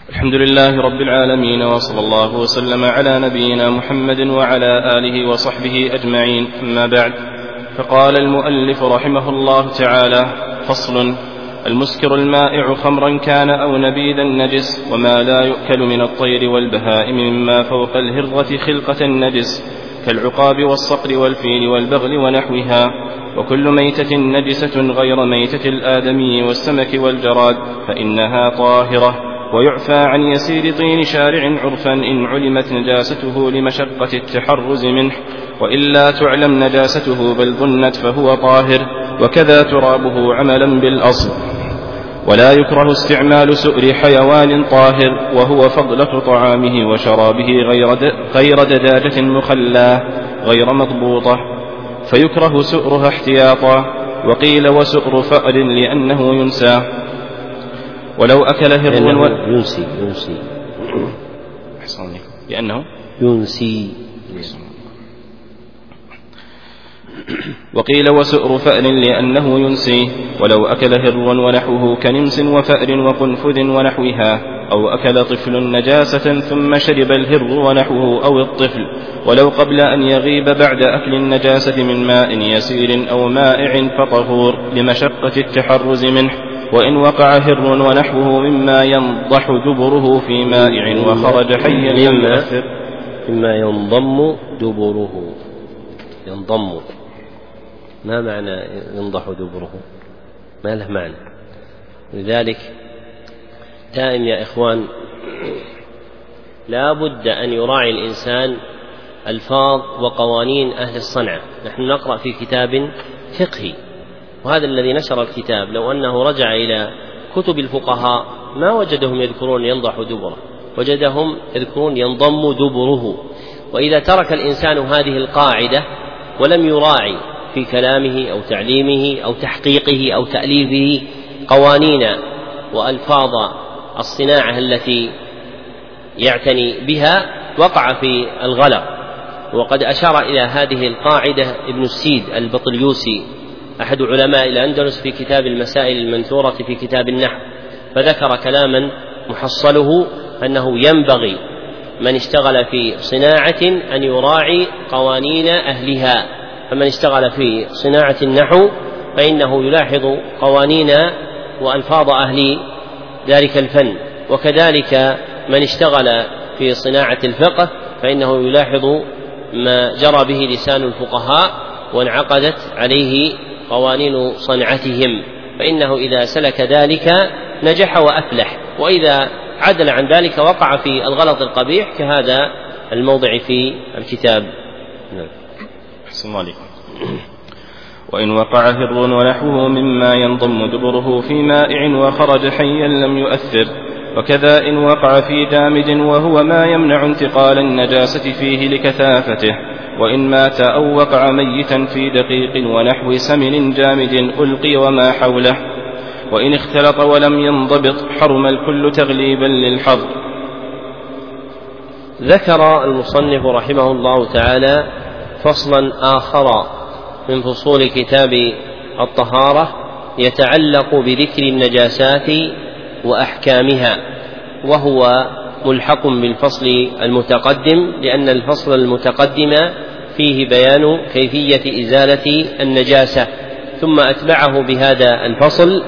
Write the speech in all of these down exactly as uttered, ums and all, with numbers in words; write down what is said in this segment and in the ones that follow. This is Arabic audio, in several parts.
الحمد لله رب العالمين، وصلى الله وسلم على نبينا محمد وعلى آله وصحبه أجمعين، أما بعد. فقال المؤلف رحمه الله تعالى: فصل: المسكر المائع خمرا كان أو نبيذا نجس، وما لا يؤكل من الطير والبهائم مما فوق الهرة خلقة النجس، كالعقاب والصقر والفيل والبغل ونحوها، وكل ميتة نجسة غير ميتة الآدمي والسمك والجراد فإنها طاهرة، ويعفى عن يسير طين شارع عرفا إن علمت نجاسته لمشقة التحرز منه، وإلا تعلم نجاسته بل ظنت فهو طاهر، وكذا ترابه عملا بالأصل. ولا يكره استعمال سؤر حيوان طاهر وهو فضلة طعامه وشرابه غير دجاجة مخلاه غير مضبوطة، فيكره سؤرها احتياطا. وقيل وسؤر فأر لأنه ينسى، ولو أكل هروا و... ينسي ينسي لأنه ينسي وقيل وسؤر فأر لأنه ينسي، ولو أكل هروا ونحوه كنمس وفأر وقنفذ ونحوها، أو أكل طفل نجاسة ثم شرب الهر ونحوه أو الطفل، ولو قبل أن يغيب بعد أكل النجاسة من ماء يسير أو مائع فطهور لمشقة التحرز منه. وإن وقع هر ونحوه مما ينضح دبره في مائع وخرج حيا لم يؤثر. مما ينضم دبره، ينضم، ما معنى ينضح دبره؟ ما له معنى. لذلك دائم يا إخوان لا بد أن يراعي الإنسان ألفاظ وقوانين أهل الصنعة. نحن نقرأ في كتاب فقهي، وهذا الذي نشر الكتاب لو أنه رجع إلى كتب الفقهاء ما وجدهم يذكرون ينضح دبره، وجدهم يذكرون ينضم دبره. وإذا ترك الإنسان هذه القاعدة ولم يراعي في كلامه أو تعليمه أو تحقيقه أو تأليفه قوانين وألفاظ الصناعة التي يعتني بها وقع في الغلط. وقد أشار إلى هذه القاعدة ابن السيد البطليوسي أحد علماء الأندلس في كتاب المسائل المنثورة في كتاب النحو، فذكر كلاما محصله أنه ينبغي من اشتغل في صناعة أن يراعي قوانين أهلها. فمن اشتغل في صناعة النحو فإنه يلاحظ قوانين وألفاظ أهل ذلك الفن، وكذلك من اشتغل في صناعة الفقه فإنه يلاحظ ما جرى به لسان الفقهاء وانعقدت عليه قوانين صنعتهم، فإنه إذا سلك ذلك نجح وأفلح، وإذا عدل عن ذلك وقع في الغلط القبيح كهذا الموضع في الكتاب. أحسن الله عليكم. وإن وقع هر ونحوه مما ينضم دبره في مائع وخرج حيا لم يؤثر، وكذا إن وقع في جامد وهو ما يمنع انتقال النجاسة فيه لكثافته، وإن مات أو وقع ميتا في دقيق ونحو سمن جامد ألقي وما حوله، وإن اختلط ولم ينضبط حرم الكل تغليبا للحظ. ذكر المصنف رحمه الله تعالى فصلا آخر من فصول كتاب الطهارة يتعلق بذكر النجاسات وأحكامها، وهو ملحق بالفصل المتقدم، لأن الفصل المتقدم فيه بيان كيفية إزالة النجاسة، ثم أتبعه بهذا الفصل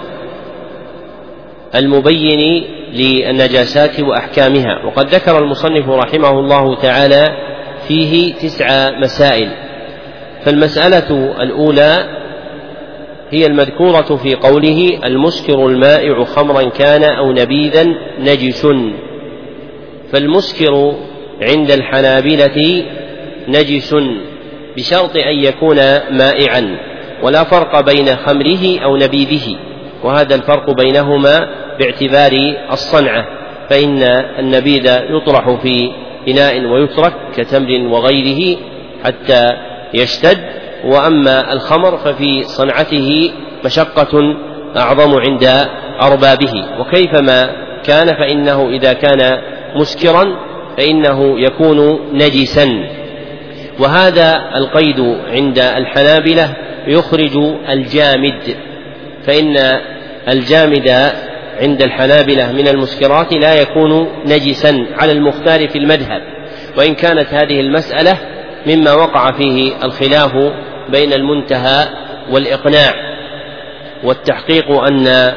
المبين للنجاسات وأحكامها. وقد ذكر المصنف رحمه الله تعالى فيه تسع مسائل. فالمسألة الأولى هي المذكورة في قوله: المسكر المائع خمرا كان أو نبيذا نجس. فالمسكر عند الحنابلة نجس بشرط أن يكون مائعا، ولا فرق بين خمره أو نبيذه، وهذا الفرق بينهما باعتبار الصنعة، فإن النبيذ يطرح في إناء ويترك كتمر وغيره حتى يشتد، وأما الخمر ففي صنعته مشقة أعظم عند أربابه، وكيفما كان فإنه إذا كان مسكرا فإنه يكون نجسا. وهذا القيد عند الحنابلة يخرج الجامد، فإن الجامد عند الحنابلة من المسكرات لا يكون نجسا على المختار في المذهب، وإن كانت هذه المسألة مما وقع فيه الخلاف بين المنتهى والإقناع، والتحقيق أن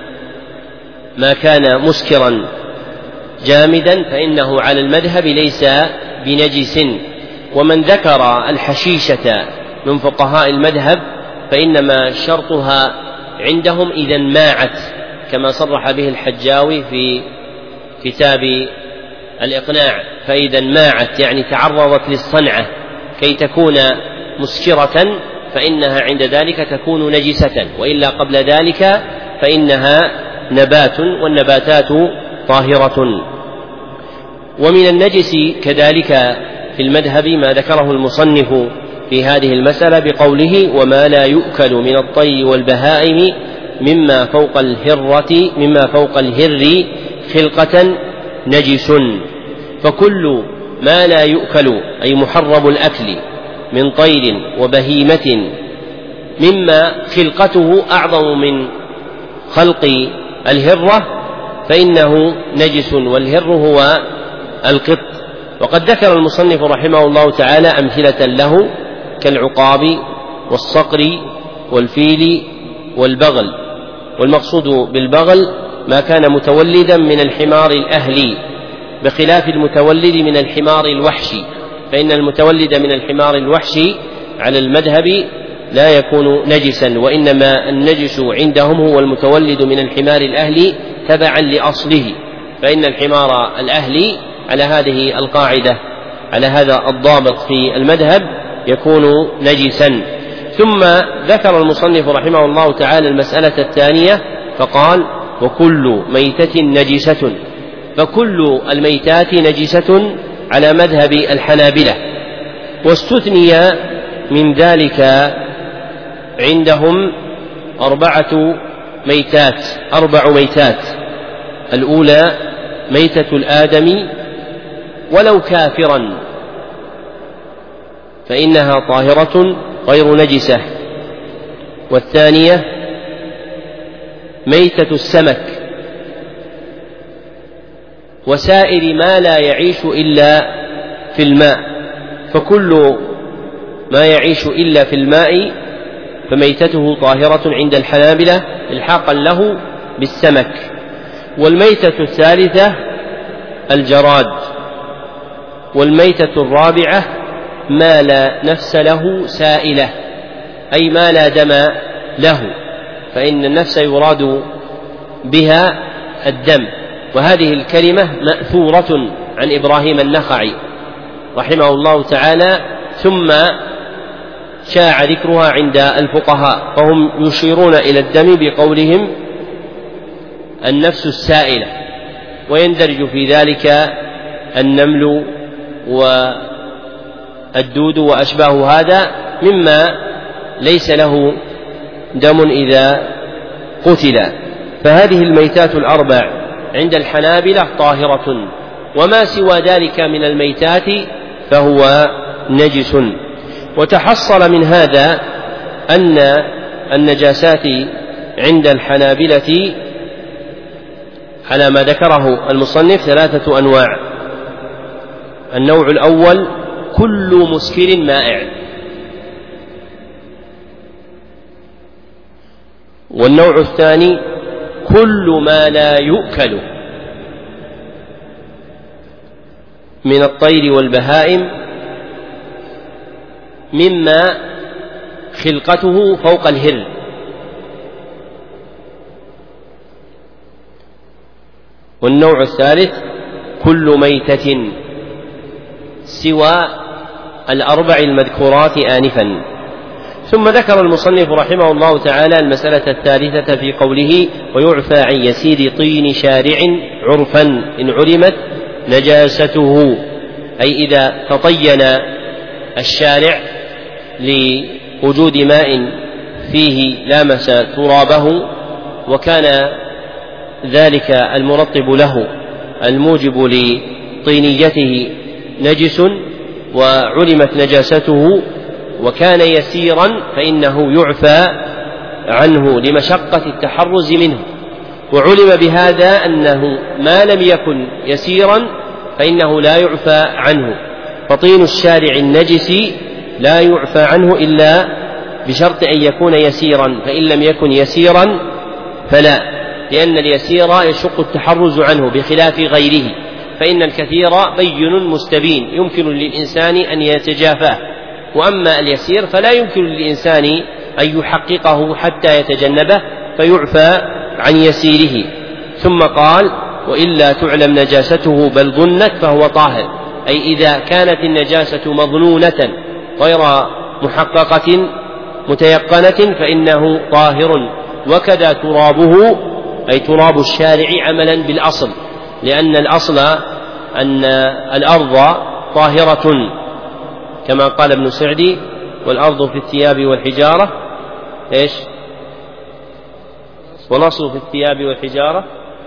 ما كان مسكرا جامدا فإنه على المذهب ليس بنجس. ومن ذكر الحشيشة من فقهاء المذهب فإنما شرطها عندهم إذا ماعت، كما صرح به الحجاوي في كتاب الإقناع، فإذا ماعت يعني تعرضت للصنعة كي تكون مسكرة فإنها عند ذلك تكون نجسة، وإلا قبل ذلك فإنها نبات، والنباتات طاهرة. ومن النجس كذلك في المذهب ما ذكره المصنف في هذه المسألة بقوله وما لا يؤكل من الطير والبهائم مما فوق الهرة مما فوق الهر خلقة نجس. فكل ما لا يؤكل أي محرم الأكل من طير وبهيمة مما خلقته أعظم من خلق الهرة فإنه نجس، والهر هو القط. وقد ذكر المصنف رحمه الله تعالى أمثلة له كالعقاب والصقر والفيل والبغل، والمقصود بالبغل ما كان متولدا من الحمار الأهلي بخلاف المتولد من الحمار الوحشي، فإن المتولد من الحمار الوحشي على المذهب لا يكون نجسا، وإنما النجس عندهم هو المتولد من الحمار الأهلي تبعا لأصله، فإن الحمار الأهلي على هذه القاعدة على هذا الضابط في المذهب يكون نجسا. ثم ذكر المصنف رحمه الله تعالى المسألة الثانية فقال وكل ميتة نجسة، فكل الميتات نجسة على مذهب الحنابلة، واستثني من ذلك عندهم أربعة ميتات أربع ميتات. الأولى ميتة الآدمي ولو كافرا فإنها طاهرة غير نجسة. والثانية ميتة السمك وسائر ما لا يعيش إلا في الماء، فكل ما يعيش إلا في الماء فميتته طاهرة عند الحنابلة إلحاقا له بالسمك. والميتة الثالثة الجراد. والميتة الرابعة ما لا نفس له سائلة، أي ما لا دم له، فإن النفس يراد بها الدم. وهذه الكلمة مأثورة عن إبراهيم النخعي رحمه الله تعالى، ثم شاع ذكرها عند الفقهاء، فهم يشيرون إلى الدم بقولهم النفس السائلة، ويندرج في ذلك النمل والدود وأشباه هذا مما ليس له دم إذا قتل. فهذه الميتات الأربع عند الحنابلة طاهرة، وما سوى ذلك من الميتات فهو نجس. وتحصل من هذا أن النجاسات عند الحنابلة على ما ذكره المصنف ثلاثة أنواع. النوع الأول كل مسكر مائع، والنوع الثاني كل ما لا يؤكل من الطير والبهائم مما خلقته فوق الهر. والنوع الثالث كل ميتة سوى الأربع المذكورات آنفا. ثم ذكر المصنف رحمه الله تعالى المسألة الثالثة في قوله ويعفى عن يسير طين شارع عرفا إن علمت نجاسته، أي إذا تطين الشارع لوجود ماء فيه لامس ترابه وكان ذلك المرطب له الموجب لطينيته نجس وعلمت نجاسته وكان يسيرا فإنه يعفى عنه لمشقة التحرز منه. وعلم بهذا أنه ما لم يكن يسيرا فإنه لا يعفى عنه، فطين الشارع النجس لا يعفى عنه إلا بشرط أن يكون يسيرا، فإن لم يكن يسيرا فلا، لأن اليسير يشق التحرز عنه بخلاف غيره، فإن الكثير بين مستبين يمكن للإنسان أن يتجافاه، وأما اليسير فلا يمكن للإنسان أن يحققه حتى يتجنبه فيعفى عن يسيره. ثم قال: وإلا تعلم نجاسته بل ظنت فهو طاهر، أي إذا كانت النجاسة مظنونة غير محققة متيقنة فإنه طاهر. وكذا ترابه، أي تراب الشارع عملا بالأصل، لأن الأصل أن الأرض طاهرة كما قال ابن سعدي: والأرض في الثياب والحجارة إيش؟ والأصل في الثياب والحجارة،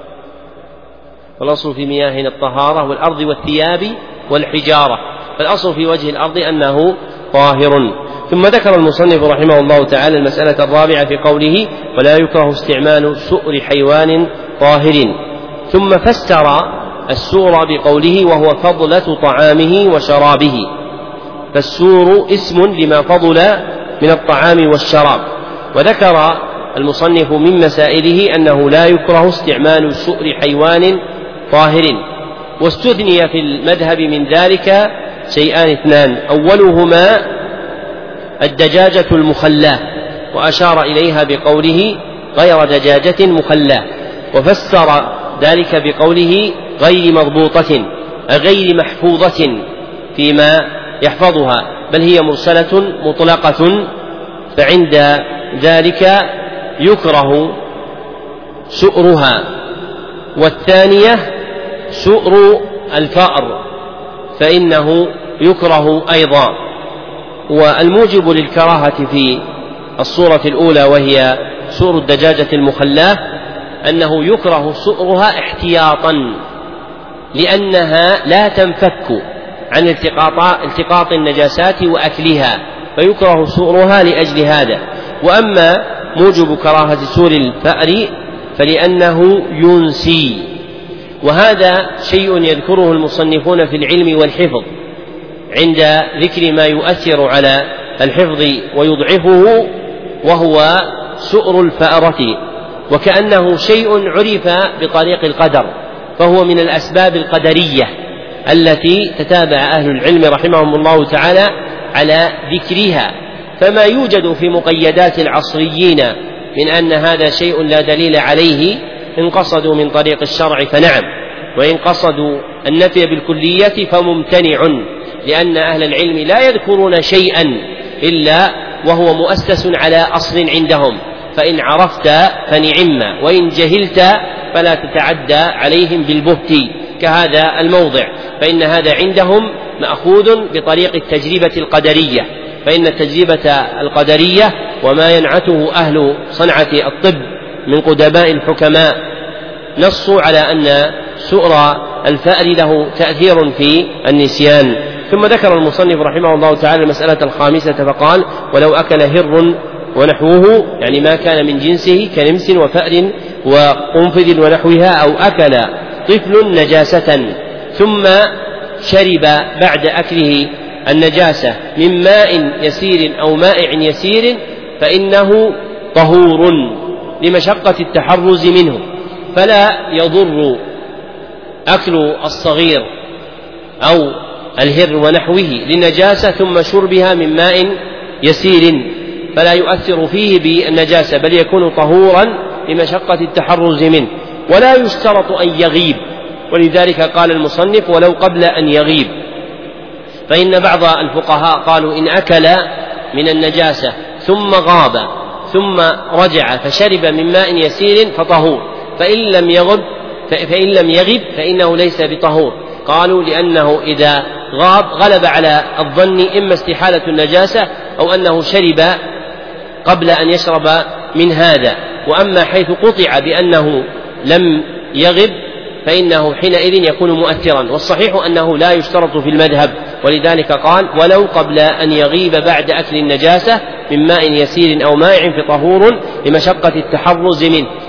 والأصل في مياهنا الطهارة، والأرض والثياب والحجارة، فالأصل في وجه الأرض أنه طاهر. ثم ذكر المصنف رحمه الله تعالى المسألة الرابعة في قوله: ولا يكره استعمال سؤر حيوان طاهر. ثم فسر السور بقوله: وهو فضلة طعامه وشرابه، فالسور اسم لما فضل من الطعام والشراب. وذكر المصنف من مسائله أنه لا يكره استعمال سؤر حيوان طاهر. واستثني في المذهب من ذلك شيئان اثنان: أولهما الدجاجة المخلاة، وأشار إليها بقوله: غير دجاجة مخلاة، وفسر ذلك بقوله: غير مضبوطة، غير محفوظة فيما يحفظها، بل هي مرسلة مطلقة، فعند ذلك يكره سؤرها. والثانية سؤر الفأر، فإنه يكره أيضا. والموجب للكراهة في الصورة الأولى وهي سؤر الدجاجة المخلاة أنه يكره سؤرها احتياطا، لأنها لا تنفك عن التقاط النجاسات وأكلها، فيكره سؤرها لأجل هذا. وأما موجب كراهة سؤر الفأر فلأنه ينسي، وهذا شيء يذكره المصنفون في العلم والحفظ عند ذكر ما يؤثر على الحفظ ويضعفه، وهو سؤر الفأرة، وكأنه شيء عرف بطريق القدر، فهو من الأسباب القدرية التي تتابع أهل العلم رحمهم الله تعالى على ذكرها. فما يوجد في مقيدات العصريين من أن هذا شيء لا دليل عليه إن قصدوا من طريق الشرع فنعم، وإن قصدوا النفي بالكلية فممتنع، لأن أهل العلم لا يذكرون شيئا إلا وهو مؤسس على أصل عندهم، فإن عرفت فنعم، وإن جهلت فلا تتعدى عليهم بالبهت كهذا الموضع، فإن هذا عندهم مأخوذ بطريق التجربة القدرية. فإن التجربة القدرية وما ينعته أهل صنعة الطب من قدماء الحكماء نصوا على أن سؤر الفأر له تأثير في النسيان. ثم ذكر المصنف رحمه الله تعالى المسألة الخامسة فقال: ولو أكل هر ونحوه، يعني ما كان من جنسه كنمس وفأر وقنفذ ونحوها، أو أكل طفل نجاسة ثم شرب بعد أكله النجاسة من ماء يسير أو مائع يسير فإنه طهور لمشقة التحرز منه، فلا يضر أكل الصغير أو الهر ونحوه لنجاسة ثم شربها من ماء يسير، فلا يؤثر فيه بالنجاسة، بل يكون طهورا لمشقة التحرز منه. ولا يشترط أن يغيب، ولذلك قال المصنف: ولو قبل أن يغيب، فإن بعض الفقهاء قالوا إن أكل من النجاسة ثم غاب ثم رجع فشرب من ماء يسير فطهور، فإن لم يغب فإن لم يغب فإنه ليس بطهور. قالوا لأنه إذا غاب غلب على الظن إما استحالة النجاسة أو أنه شرب قبل أن يشرب من هذا. وأما حيث قطع بأنه لم يغب فإنه حينئذ يكون مؤثرا، والصحيح أنه لا يشترط في المذهب، ولذلك قال: ولو قبل أن يغيب بعد أكل النجاسة من ماء يسير أو مائع فطهور لمشقة التحرز منه.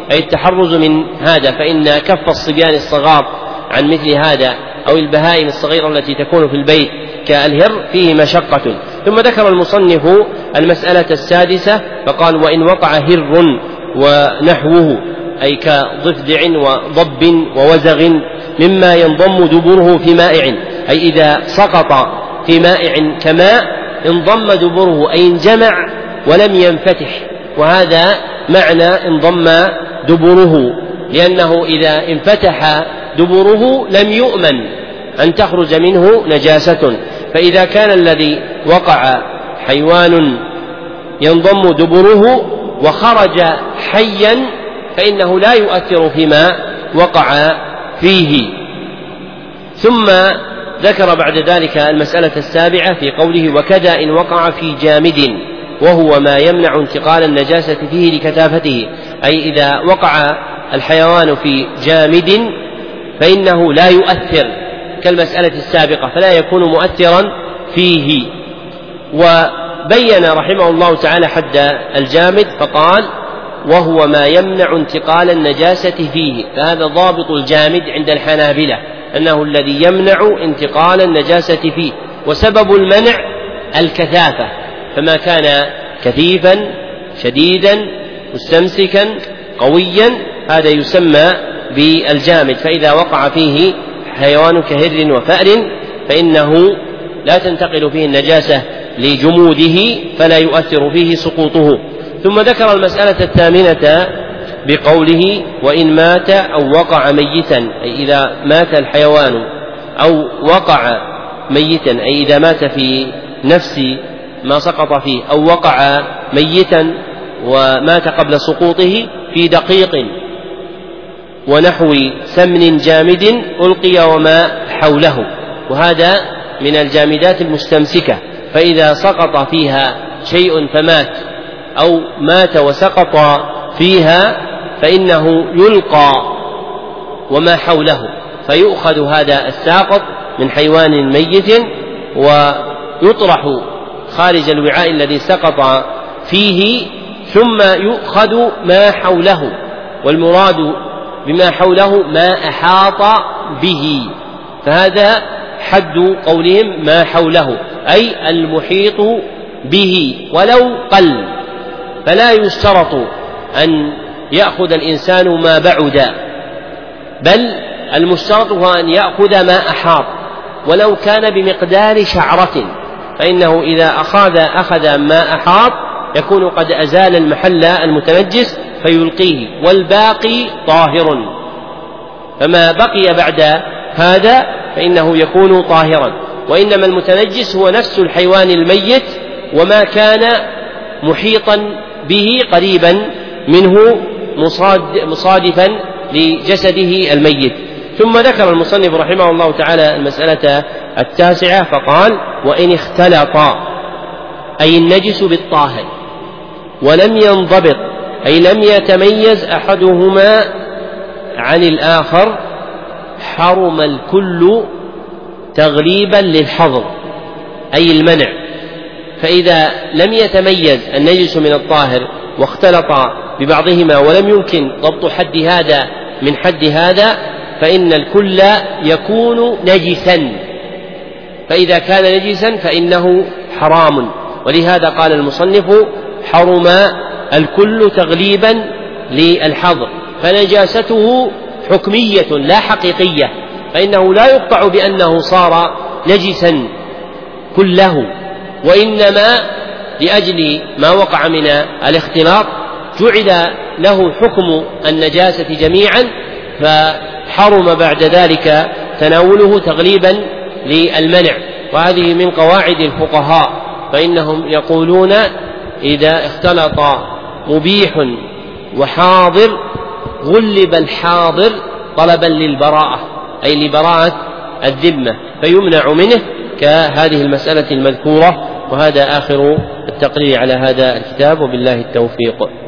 أي التحرز من هذا، فإن كف الصبيان الصغار عن مثل هذا أو البهائم الصغيرة التي تكون في البيت كالهر فيه مشقة. ثم ذكر المصنف المسألة السادسة فقال: وإن وقع هر ونحوه، أي كضفدع وضب ووزغ مما ينضم دبره في مائع، أي إذا سقط في مائع كماء انضم دبره، أي انجمع ولم ينفتح، وهذا معنى انضم دبره، لأنه إذا انفتح دبره لم يؤمن أن تخرج منه نجاسة. فإذا كان الذي وقع حيوان ينضم دبره وخرج حيا فإنه لا يؤثر فيما وقع فيه. ثم ذكر بعد ذلك المسألة السابعة في قوله: وكذا إن وقع في جامد وهو ما يمنع انتقال النجاسة فيه لكثافته، أي إذا وقع الحيوان في جامد فإنه لا يؤثر كالمسألة السابقة، فلا يكون مؤثرا فيه. وبين رحمه الله تعالى حد الجامد فقال: وهو ما يمنع انتقال النجاسة فيه، فهذا ضابط الجامد عند الحنابلة، أنه الذي يمنع انتقال النجاسة فيه، وسبب المنع الكثافة، فما كان كثيفا شديدا مستمسكا قويا هذا يسمى بالجامد. فإذا وقع فيه حيوان كهر وفأر فإنه لا تنتقل فيه النجاسة لجموده فلا يؤثر فيه سقوطه. ثم ذكر المسألة الثامنة بقوله: وإن مات أو وقع ميتا، أي إذا مات الحيوان أو وقع ميتا، أي إذا مات في نفس ما سقط فيه، أو وقع ميتا ومات قبل سقوطه في دقيق ونحو سمن جامد ألقي وما حوله، وهذا من الجامدات المستمسكة، فإذا سقط فيها شيء فمات أو مات وسقط فيها فإنه يلقى وما حوله، فيؤخذ هذا الساقط من حيوان ميت ويطرح خارج الوعاء الذي سقط فيه، ثم يؤخذ ما حوله، والمراد بما حوله ما أحاط به، فهذا حد قولهم ما حوله، أي المحيط به ولو قل، فلا يشترط أن يأخذ الإنسان ما بعد، بل المشترط هو أن يأخذ ما أحاط ولو كان بمقدار شعرة، فإنه إذا أخذ أخذ ما أحاط يكون قد أزال المحل المتنجس فيلقيه، والباقي طاهر، فما بقي بعد هذا فإنه يكون طاهرا. وإنما المتنجس هو نفس الحيوان الميت وما كان محيطا به قريبا منه مصادفا لجسده الميت. ثم ذكر المصنف رحمه الله تعالى المسألة التاسعة فقال: وإن اختلط، أي النجس بالطاهر، ولم ينضبط، أي لم يتميز أحدهما عن الآخر، حرم الكل تغليبا للحظر، أي المنع. فإذا لم يتميز النجس من الطاهر واختلط ببعضهما ولم يمكن ضبط حد هذا من حد هذا فإن الكل يكون نجسا، فإذا كان نجسا فإنه حرام. ولهذا قال المصنف: حرم الكل تغليبا للحظر، فنجاسته حكمية لا حقيقية، فإنه لا يقطع بأنه صار نجسا كله، وإنما لأجل ما وقع من الاختلاط جعل له حكم النجاسة جميعا، فحرم بعد ذلك تناوله تغليبا للمنع. وهذه من قواعد الفقهاء، فإنهم يقولون: إذا اختلط مبيح وحاضر غلب الحاضر طلبا للبراءة، أي لبراءة الذمة، فيمنع منه كهذه المسألة المذكورة. وهذا آخر التقرير على هذا الكتاب، وبالله التوفيق.